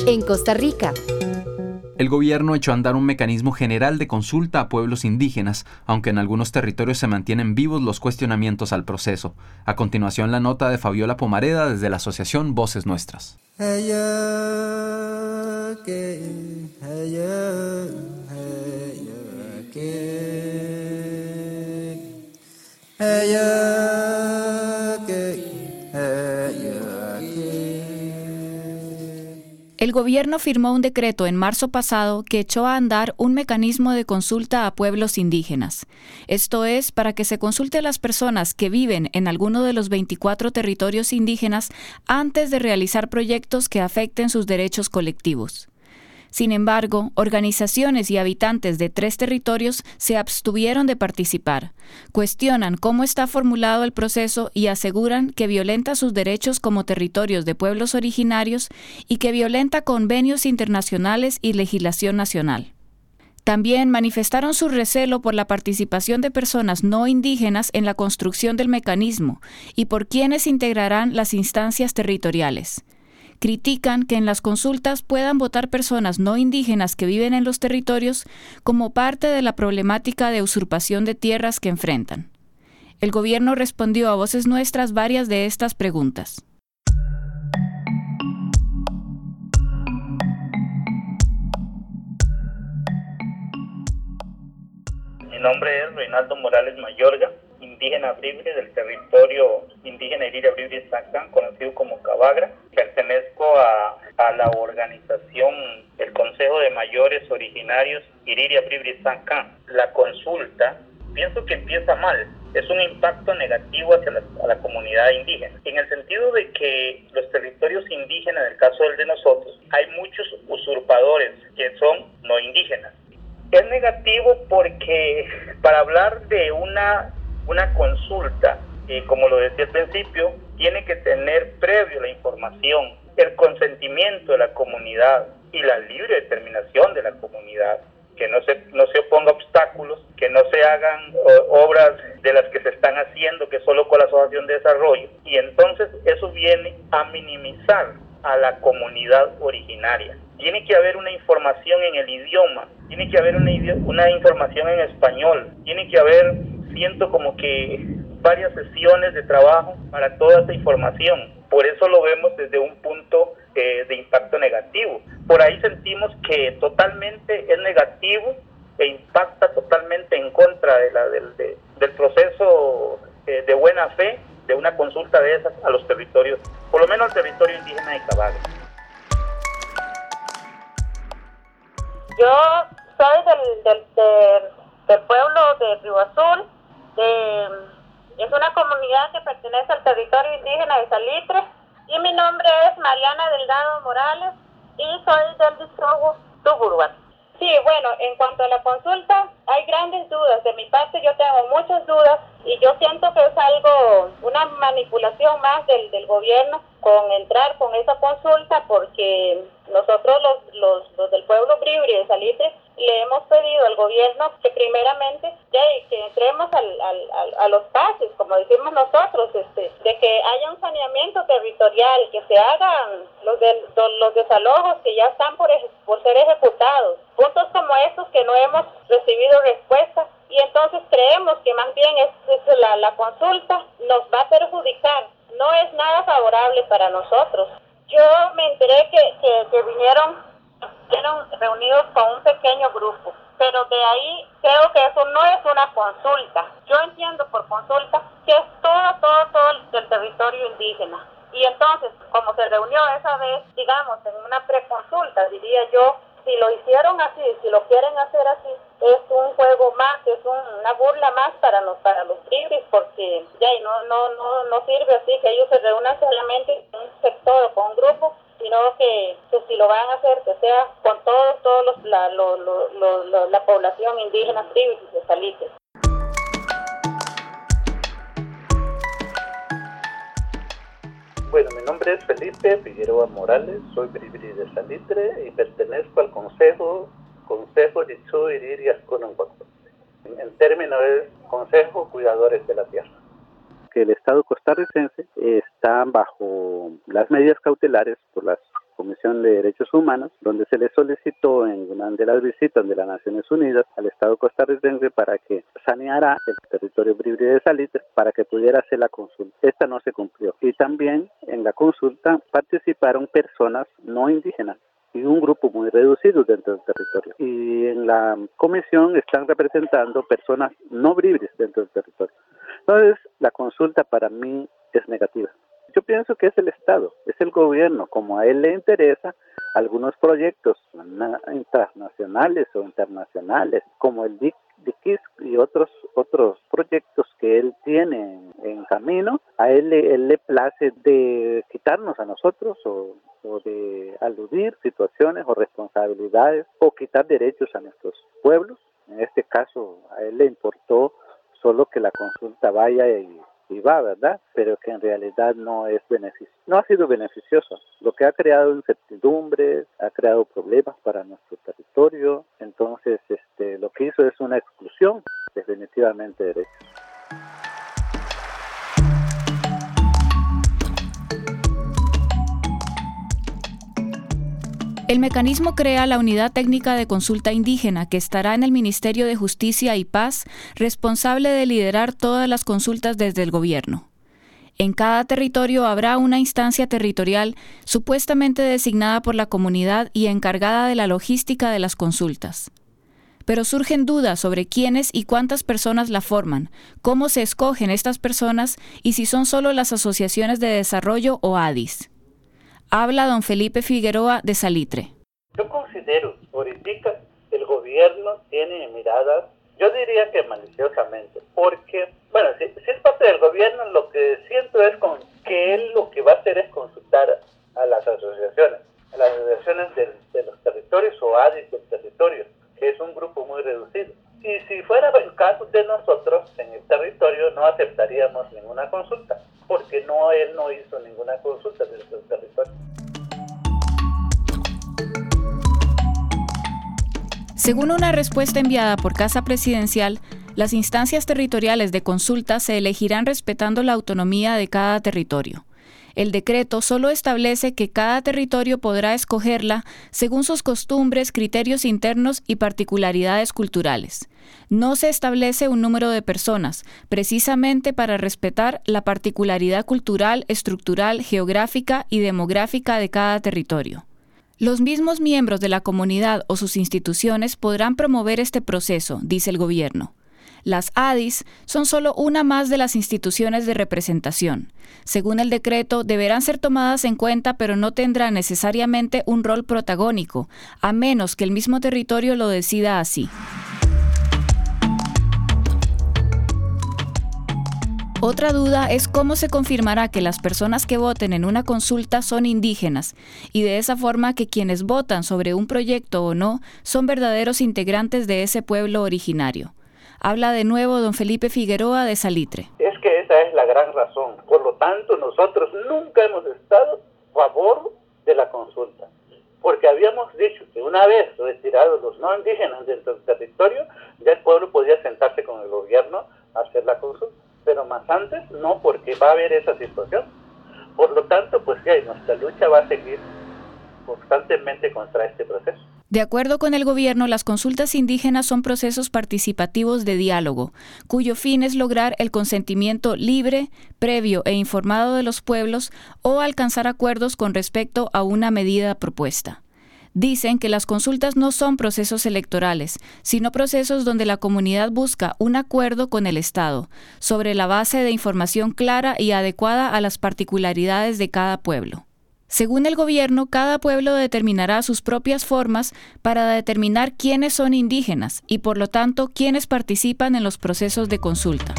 En Costa Rica, el gobierno echó a andar un mecanismo general de consulta a pueblos indígenas, aunque en algunos territorios se mantienen vivos los cuestionamientos al proceso. A continuación, la nota de Fabiola Pomareda desde la asociación Voces Nuestras. El gobierno firmó un decreto en marzo pasado que echó a andar un mecanismo de consulta a pueblos indígenas. Esto es, para que se consulte a las personas que viven en alguno de los 24 territorios indígenas antes de realizar proyectos que afecten sus derechos colectivos. Sin embargo, organizaciones y habitantes de 3 territorios se abstuvieron de participar, cuestionan cómo está formulado el proceso y aseguran que violenta sus derechos como territorios de pueblos originarios y que violenta convenios internacionales y legislación nacional. También manifestaron su recelo por la participación de personas no indígenas en la construcción del mecanismo y por quienes integrarán las instancias territoriales. Critican que en las consultas puedan votar personas no indígenas que viven en los territorios como parte de la problemática de usurpación de tierras que enfrentan. El gobierno respondió a Voces Nuestras varias de estas preguntas. Mi nombre es Reinaldo Morales Mayorga, indígena Bribri del territorio indígena Iriria Bribri Zancán, conocido como Cabagra. Pertenezco a la organización, el Consejo de Mayores Originarios Iriria Bribri Zancán. La consulta, pienso que empieza mal. Es un impacto negativo hacia la comunidad indígena, en el sentido de que los territorios indígenas, en el caso del de nosotros, hay muchos usurpadores que son no indígenas. Es negativo porque para hablar de una consulta, como lo decía al principio, tiene que tener previo la información, el consentimiento de la comunidad y la libre determinación de la comunidad, que no se oponga obstáculos, que no se hagan obras de las que se están haciendo, que solo con la asociación de desarrollo, y entonces eso viene a minimizar a la comunidad originaria. Tiene que haber una información en el idioma, tiene que haber una información en español, tiene que haber, siento como que varias sesiones de trabajo para toda esa información. Por eso lo vemos desde un punto de impacto negativo. Por ahí sentimos que totalmente es negativo e impacta totalmente en contra del proceso de buena fe de una consulta de esas a los territorios, por lo menos al territorio indígena de Cabagra. Yo soy del pueblo de Río Azul, es una comunidad que pertenece al territorio indígena de Salitre, y mi nombre es Mariana Delgado Morales y soy del distrito Tuburuan. Sí, bueno, en cuanto a la consulta, hay grandes dudas. De mi parte yo tengo muchas dudas y yo siento que es una manipulación más del gobierno con entrar con esa consulta, porque nosotros los del pueblo Bribri de Salitre le hemos pedido al gobierno que primeramente que entremos a los pases, como decimos nosotros, de que haya un saneamiento territorial, que se hagan los desalojos que ya están por ser ejecutados. Puntos como estos que no hemos recibido respuesta, y entonces creemos que más bien la consulta nos va a perjudicar. No es nada favorable para nosotros. Yo me enteré que vinieron reunidos con un pequeño grupo, pero de ahí creo que eso no es una consulta. Yo entiendo por consulta que es todo el territorio indígena. Y entonces, como se reunió esa vez, digamos, en una preconsulta, diría yo, si lo hicieron así, si lo quieren hacer así, es un juego más, es una burla más para los bribris, porque no sirve así que ellos se reúnan solamente con un sector o con un grupo, sino que si lo van a hacer, que sea con la población indígena bribris de Salitre. Bueno, mi nombre es Felipe Figueroa Morales, soy bribri de Salitre y pertenezco al Consejo Yitzú Iriria Cononguaco. El término es Consejo Cuidadores de la Tierra. Que el Estado costarricense está bajo las medidas cautelares por las Comisión de Derechos Humanos, donde se le solicitó en una de las visitas de las Naciones Unidas al Estado costarricense para que saneara el territorio Bribri de Salitre para que pudiera hacer la consulta. Esta no se cumplió. Y también en la consulta participaron personas no indígenas y un grupo muy reducido dentro del territorio. Y en la comisión están representando personas no bribris dentro del territorio. Entonces, la consulta para mí es negativa. Yo pienso que es el Estado, es el gobierno, como a él le interesa algunos proyectos transnacionales o internacionales, como el DICIS y otros proyectos que él tiene en camino, a él le place de quitarnos a nosotros o de aludir situaciones o responsabilidades o quitar derechos a nuestros pueblos. En este caso, a él le importó solo que la consulta vaya y va, ¿verdad? Pero que en realidad no ha sido beneficioso. Lo que ha creado incertidumbres, ha creado problemas para nuestro territorio. Entonces, lo que hizo es una exclusión definitivamente de derechos. El mecanismo crea la Unidad Técnica de Consulta Indígena, que estará en el Ministerio de Justicia y Paz, responsable de liderar todas las consultas desde el gobierno. En cada territorio habrá una instancia territorial supuestamente designada por la comunidad y encargada de la logística de las consultas. Pero surgen dudas sobre quiénes y cuántas personas la forman, cómo se escogen estas personas y si son solo las asociaciones de desarrollo o ADIs. Habla don Felipe Figueroa de Salitre. Yo considero, ahorita, el gobierno tiene miradas, yo diría que maliciosamente, porque, bueno, si es parte del gobierno, lo que siento es que él lo que va a hacer es consultar a las asociaciones de los territorios o ADIs del territorio, que es un grupo muy reducido. Y si fuera el caso de nosotros en el territorio, no aceptaríamos ninguna consulta, porque él no hizo ninguna consulta desde el territorio. Según una respuesta enviada por Casa Presidencial, las instancias territoriales de consulta se elegirán respetando la autonomía de cada territorio. El decreto solo establece que cada territorio podrá escogerla según sus costumbres, criterios internos y particularidades culturales. No se establece un número de personas, precisamente para respetar la particularidad cultural, estructural, geográfica y demográfica de cada territorio. Los mismos miembros de la comunidad o sus instituciones podrán promover este proceso, dice el gobierno. Las ADIs son solo una más de las instituciones de representación. Según el decreto, deberán ser tomadas en cuenta, pero no tendrán necesariamente un rol protagónico, a menos que el mismo territorio lo decida así. Otra duda es cómo se confirmará que las personas que voten en una consulta son indígenas y de esa forma que quienes votan sobre un proyecto o no son verdaderos integrantes de ese pueblo originario. Habla de nuevo don Felipe Figueroa de Salitre. Es que esa es la gran razón. Por lo tanto, nosotros nunca hemos estado a favor de la consulta. Porque habíamos dicho que una vez retirados los no indígenas dentro del territorio, ya el pueblo podía sentarse con el gobierno a hacer la consulta. Pero más antes no, porque va a haber esa situación. Por lo tanto, pues ya nuestra lucha va a seguir constantemente contra este proceso. De acuerdo con el gobierno, las consultas indígenas son procesos participativos de diálogo, cuyo fin es lograr el consentimiento libre, previo e informado de los pueblos o alcanzar acuerdos con respecto a una medida propuesta. Dicen que las consultas no son procesos electorales, sino procesos donde la comunidad busca un acuerdo con el Estado, sobre la base de información clara y adecuada a las particularidades de cada pueblo. Según el gobierno, cada pueblo determinará sus propias formas para determinar quiénes son indígenas y, por lo tanto, quiénes participan en los procesos de consulta.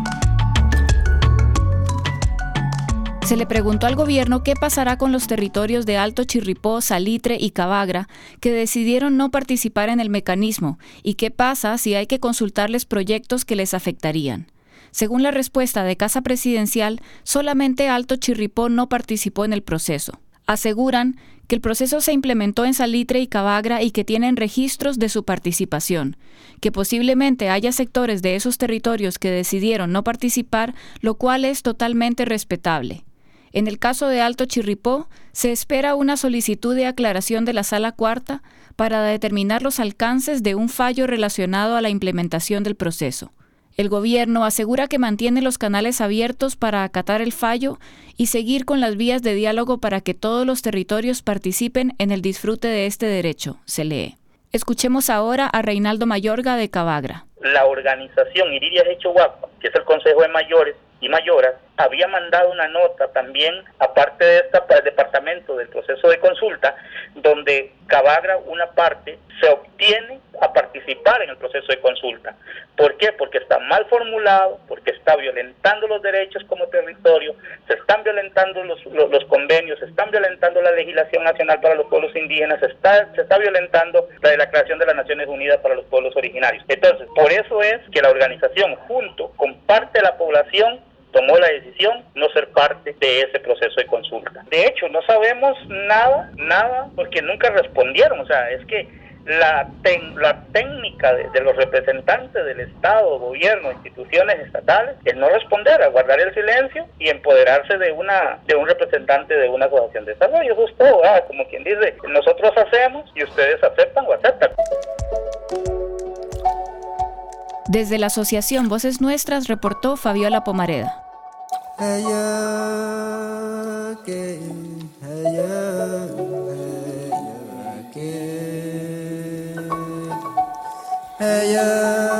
Se le preguntó al gobierno qué pasará con los territorios de Alto Chirripó, Salitre y Cabagra que decidieron no participar en el mecanismo y qué pasa si hay que consultarles proyectos que les afectarían. Según la respuesta de Casa Presidencial, solamente Alto Chirripó no participó en el proceso. Aseguran que el proceso se implementó en Salitre y Cabagra y que tienen registros de su participación, que posiblemente haya sectores de esos territorios que decidieron no participar, lo cual es totalmente respetable. En el caso de Alto Chirripó, se espera una solicitud de aclaración de la Sala Cuarta para determinar los alcances de un fallo relacionado a la implementación del proceso. El gobierno asegura que mantiene los canales abiertos para acatar el fallo y seguir con las vías de diálogo para que todos los territorios participen en el disfrute de este derecho, se lee. Escuchemos ahora a Reinaldo Mayorga de Cabagra. La organización Iriria Hecho-Guapa, que es el Consejo de Mayores y Mayoras, había mandado una nota también, aparte de este departamento del proceso de consulta, donde Cabagra, una parte, se obtiene a participar en el proceso de consulta. ¿Por qué? Porque está mal formulado, porque está violentando los derechos como territorio, se están violentando los convenios, se están violentando la legislación nacional para los pueblos indígenas, se está violentando la Declaración de las Naciones Unidas para los pueblos originarios. Entonces, por eso es que la organización, junto con parte de la población, tomó la decisión no ser parte de ese proceso de consulta. De hecho, no sabemos nada, porque nunca respondieron. O sea, es que la técnica de los representantes del Estado, gobierno, instituciones estatales, es no responder, a guardar el silencio y empoderarse de un representante de una asociación de desarrollo. Eso es todo, como quien dice, nosotros hacemos y ustedes aceptan o aceptan. Desde la Asociación Voces Nuestras reportó Fabiola Pomareda. Ella